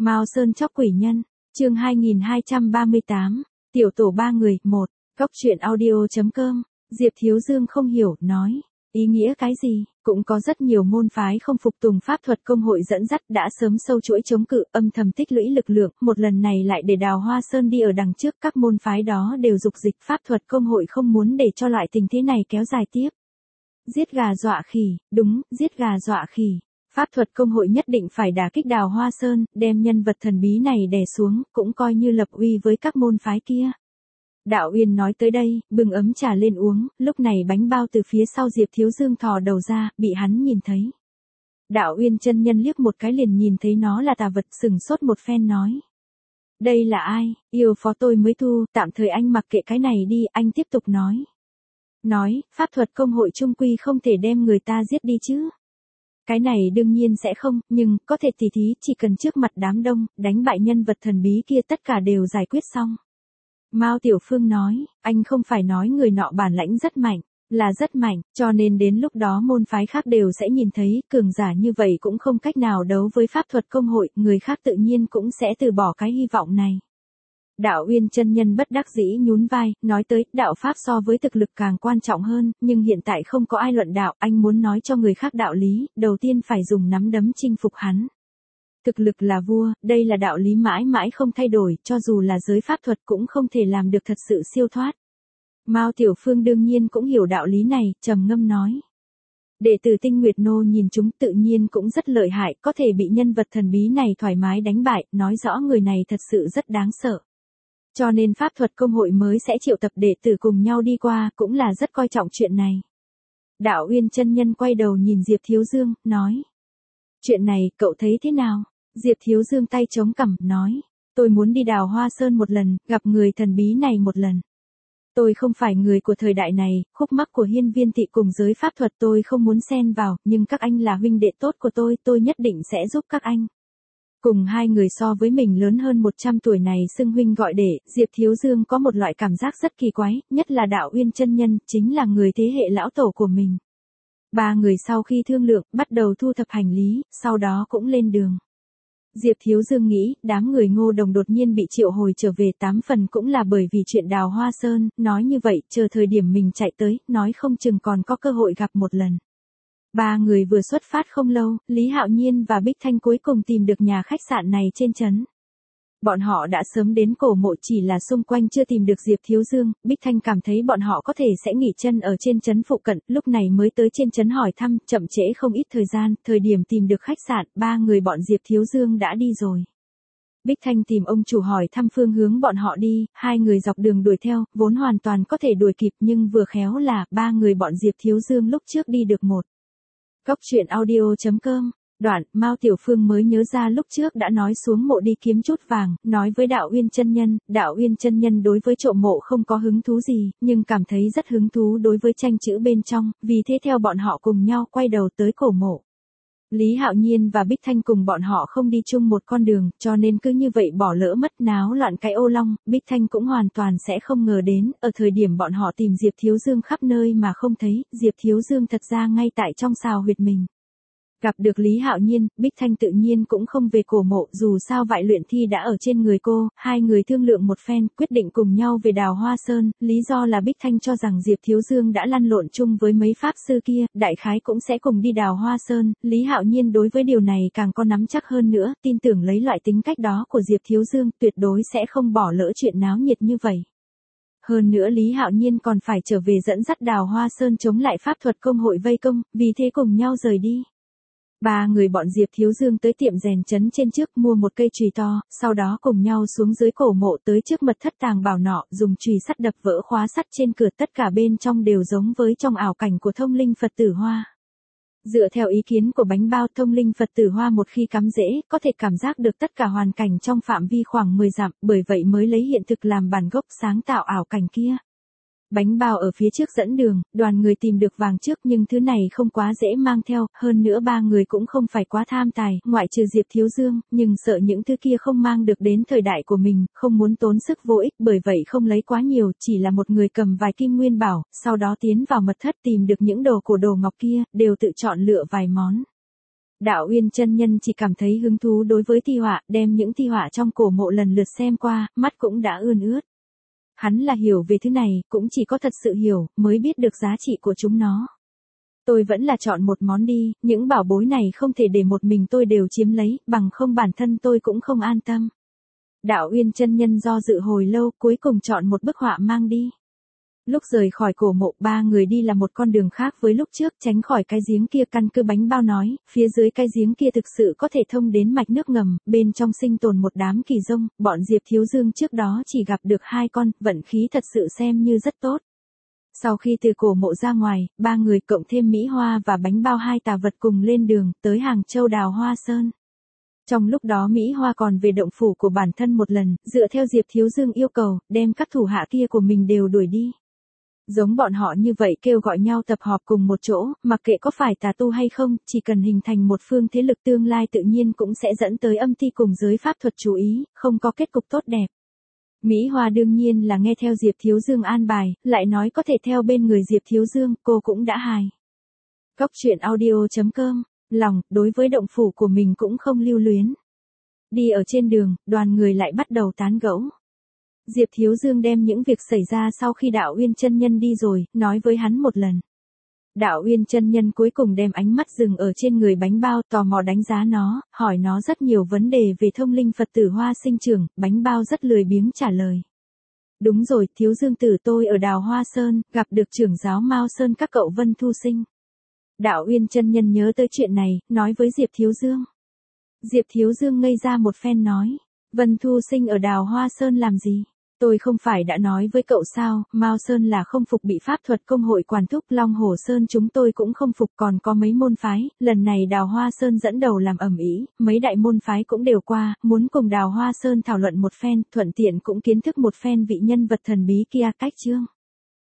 Mao Sơn chóc quỷ nhân, chương 2238, tiểu tổ 3 người, 1, Cóc truyện audio.com, Diệp Thiếu Dương không hiểu, nói, ý nghĩa cái gì, cũng có rất nhiều môn phái không phục tùng pháp thuật công hội dẫn dắt đã sớm sâu chuỗi chống cự, âm thầm tích lũy lực lượng, một lần này lại để Đào Hoa Sơn đi ở đằng trước, các môn phái đó đều dục dịch, pháp thuật công hội không muốn để cho loại tình thế này kéo dài tiếp. Giết gà dọa khỉ, đúng, giết gà dọa khỉ. Pháp thuật công hội nhất định phải đả kích Đào Hoa Sơn, đem nhân vật thần bí này đè xuống, cũng coi như lập uy với các môn phái kia. Đạo Uyên nói tới đây, bưng ấm trà lên uống, lúc này bánh bao từ phía sau Diệp Thiếu Dương thò đầu ra, bị hắn nhìn thấy. Đạo Uyên chân nhân liếc một cái liền nhìn thấy nó là tà vật, sừng sốt một phen nói. Đây là ai, yêu phó tôi mới thu, tạm thời anh mặc kệ cái này đi, anh tiếp tục nói. Nói, pháp thuật công hội trung quy không thể đem người ta giết đi chứ. Cái này đương nhiên sẽ không, nhưng, có thể tỉ thí, chỉ cần trước mặt đám đông, đánh bại nhân vật thần bí kia tất cả đều giải quyết xong. Mao Tiểu Phương nói, anh không phải nói người nọ bản lãnh rất mạnh, là rất mạnh, cho nên đến lúc đó môn phái khác đều sẽ nhìn thấy, cường giả như vậy cũng không cách nào đấu với pháp thuật công hội, người khác tự nhiên cũng sẽ từ bỏ cái hy vọng này. Đạo Uyên chân nhân bất đắc dĩ nhún vai, nói tới, đạo pháp so với thực lực càng quan trọng hơn, nhưng hiện tại không có ai luận đạo, anh muốn nói cho người khác đạo lý, đầu tiên phải dùng nắm đấm chinh phục hắn. Thực lực là vua, đây là đạo lý mãi mãi không thay đổi, cho dù là giới pháp thuật cũng không thể làm được thật sự siêu thoát. Mao Tiểu Phương đương nhiên cũng hiểu đạo lý này, trầm ngâm nói. Đệ tử Tinh Nguyệt Nô nhìn chúng tự nhiên cũng rất lợi hại, có thể bị nhân vật thần bí này thoải mái đánh bại, nói rõ người này thật sự rất đáng sợ. Cho nên pháp thuật công hội mới sẽ triệu tập đệ tử cùng nhau đi qua, cũng là rất coi trọng chuyện này. Đạo Uyên chân nhân quay đầu nhìn Diệp Thiếu Dương, nói. Chuyện này, cậu thấy thế nào? Diệp Thiếu Dương tay chống cằm, nói. Tôi muốn đi Đào Hoa Sơn một lần, gặp người thần bí này một lần. Tôi không phải người của thời đại này, khúc mắc của hiên viên thị cùng giới pháp thuật tôi không muốn xen vào, nhưng các anh là huynh đệ tốt của tôi nhất định sẽ giúp các anh. Cùng hai người so với mình lớn hơn 100 tuổi này xưng huynh gọi đệ, Diệp Thiếu Dương có một loại cảm giác rất kỳ quái, nhất là Đạo Uyên chân nhân, chính là người thế hệ lão tổ của mình. Ba người sau khi thương lượng, bắt đầu thu thập hành lý, sau đó cũng lên đường. Diệp Thiếu Dương nghĩ, đám người Ngô Đồng đột nhiên bị triệu hồi trở về 8 phần cũng là bởi vì chuyện Đào Hoa Sơn, nói như vậy, chờ thời điểm mình chạy tới, nói không chừng còn có cơ hội gặp một lần. Ba người vừa xuất phát không lâu, Lý Hạo Nhiên và Bích Thanh cuối cùng tìm được nhà khách sạn này trên trấn. Bọn họ đã sớm đến cổ mộ, chỉ là xung quanh chưa tìm được Diệp Thiếu Dương, Bích Thanh cảm thấy bọn họ có thể sẽ nghỉ chân ở trên trấn phụ cận, lúc này mới tới trên trấn hỏi thăm, chậm trễ không ít thời gian, thời điểm tìm được khách sạn, ba người bọn Diệp Thiếu Dương đã đi rồi. Bích Thanh tìm ông chủ hỏi thăm phương hướng bọn họ đi, hai người dọc đường đuổi theo, vốn hoàn toàn có thể đuổi kịp nhưng vừa khéo là, ba người bọn Diệp Thiếu Dương lúc trước đi được một. Cóc truyện audio.com, đoạn, Mao Tiểu Phương mới nhớ ra lúc trước đã nói xuống mộ đi kiếm chút vàng, nói với Đạo Uyên chân nhân, Đạo Uyên chân nhân đối với trộm mộ không có hứng thú gì, nhưng cảm thấy rất hứng thú đối với tranh chữ bên trong, vì thế theo bọn họ cùng nhau quay đầu tới cổ mộ. Lý Hạo Nhiên và Bích Thanh cùng bọn họ không đi chung một con đường, cho nên cứ như vậy bỏ lỡ mất náo loạn cái ô long, Bích Thanh cũng hoàn toàn sẽ không ngờ đến, ở thời điểm bọn họ tìm Diệp Thiếu Dương khắp nơi mà không thấy, Diệp Thiếu Dương thật ra ngay tại trong sào huyệt mình. Gặp được Lý Hạo Nhiên, Bích Thanh tự nhiên cũng không về cổ mộ, dù sao vại luyện thi đã ở trên người cô, hai người thương lượng một phen, quyết định cùng nhau về Đào Hoa Sơn, lý do là Bích Thanh cho rằng Diệp Thiếu Dương đã lăn lộn chung với mấy pháp sư kia, đại khái cũng sẽ cùng đi Đào Hoa Sơn, Lý Hạo Nhiên đối với điều này càng có nắm chắc hơn nữa, tin tưởng lấy loại tính cách đó của Diệp Thiếu Dương, tuyệt đối sẽ không bỏ lỡ chuyện náo nhiệt như vậy. Hơn nữa Lý Hạo Nhiên còn phải trở về dẫn dắt Đào Hoa Sơn chống lại pháp thuật công hội vây công, vì thế cùng nhau rời đi. Ba người bọn Diệp Thiếu Dương tới tiệm rèn trấn trên trước mua một cây chùy to, sau đó cùng nhau xuống dưới cổ mộ tới trước mật thất tàng bảo nọ, dùng chùy sắt đập vỡ khóa sắt trên cửa, tất cả bên trong đều giống với trong ảo cảnh của thông linh Phật tử Hoa. Dựa theo ý kiến của bánh bao, thông linh Phật tử Hoa một khi cắm rễ, có thể cảm giác được tất cả hoàn cảnh trong phạm vi khoảng 10 dặm, bởi vậy mới lấy hiện thực làm bản gốc sáng tạo ảo cảnh kia. Bánh bao ở phía trước dẫn đường, đoàn người tìm được vàng trước nhưng thứ này không quá dễ mang theo, hơn nữa ba người cũng không phải quá tham tài, ngoại trừ Diệp Thiếu Dương, nhưng sợ những thứ kia không mang được đến thời đại của mình, không muốn tốn sức vô ích, bởi vậy không lấy quá nhiều, chỉ là một người cầm vài kim nguyên bảo, sau đó tiến vào mật thất tìm được những đồ cổ đồ ngọc kia, đều tự chọn lựa vài món. Đạo Uyên chân nhân chỉ cảm thấy hứng thú đối với thi họa, đem những thi họa trong cổ mộ lần lượt xem qua, mắt cũng đã ươn ướt. Hắn là hiểu về thứ này, cũng chỉ có thật sự hiểu, mới biết được giá trị của chúng nó. Tôi vẫn là chọn một món đi, những bảo bối này không thể để một mình tôi đều chiếm lấy, bằng không bản thân tôi cũng không an tâm. Đạo Uyên chân nhân do dự hồi lâu, cuối cùng chọn một bức họa mang đi. Lúc rời khỏi cổ mộ, ba người đi là một con đường khác với lúc trước, tránh khỏi cái giếng kia. Căn cứ bánh bao nói, phía dưới cái giếng kia thực sự có thể thông đến mạch nước ngầm, bên trong sinh tồn một đám kỳ dông, bọn Diệp Thiếu Dương trước đó chỉ gặp được 2 con, vận khí thật sự xem như rất tốt. Sau khi từ cổ mộ ra ngoài, ba người cộng thêm Mỹ Hoa và bánh bao 2 tà vật cùng lên đường, tới Hàng Châu Đào Hoa Sơn. Trong lúc đó Mỹ Hoa còn về động phủ của bản thân một lần, dựa theo Diệp Thiếu Dương yêu cầu, đem các thủ hạ kia của mình đều đuổi đi. Giống bọn họ như vậy kêu gọi nhau tập họp cùng một chỗ, mặc kệ có phải tà tu hay không, chỉ cần hình thành một phương thế lực tương lai tự nhiên cũng sẽ dẫn tới âm ty cùng giới pháp thuật chú ý, không có kết cục tốt đẹp. Mỹ Hoa đương nhiên là nghe theo Diệp Thiếu Dương an bài, lại nói có thể theo bên người Diệp Thiếu Dương, cô cũng đã hài. Cóc truyện audio.com, lòng, đối với động phủ của mình cũng không lưu luyến. Đi ở trên đường, đoàn người lại bắt đầu tán gẫu. Diệp Thiếu Dương đem những việc xảy ra sau khi Đạo Uyên chân nhân đi rồi, nói với hắn một lần. Đạo Uyên chân nhân cuối cùng đem ánh mắt dừng ở trên người bánh bao, tò mò đánh giá nó, hỏi nó rất nhiều vấn đề về thông linh Phật tử Hoa Sinh trưởng, bánh bao rất lười biếng trả lời. Đúng rồi, Thiếu Dương tử tôi ở Đào Hoa Sơn, gặp được trưởng giáo Mao Sơn các cậu Vân Thu Sinh. Đạo Uyên chân nhân nhớ tới chuyện này, nói với Diệp Thiếu Dương. Diệp Thiếu Dương ngây ra một phen nói, Vân Thu Sinh ở Đào Hoa Sơn làm gì? Tôi không phải đã nói với cậu sao, Mao Sơn là không phục bị pháp thuật công hội quản thúc, Long Hồ Sơn chúng tôi cũng không phục, còn có mấy môn phái, lần này Đào Hoa Sơn dẫn đầu làm ầm ĩ, mấy đại môn phái cũng đều qua, muốn cùng Đào Hoa Sơn thảo luận một phen, thuận tiện cũng kiến thức một phen vị nhân vật thần bí kia. Cách chương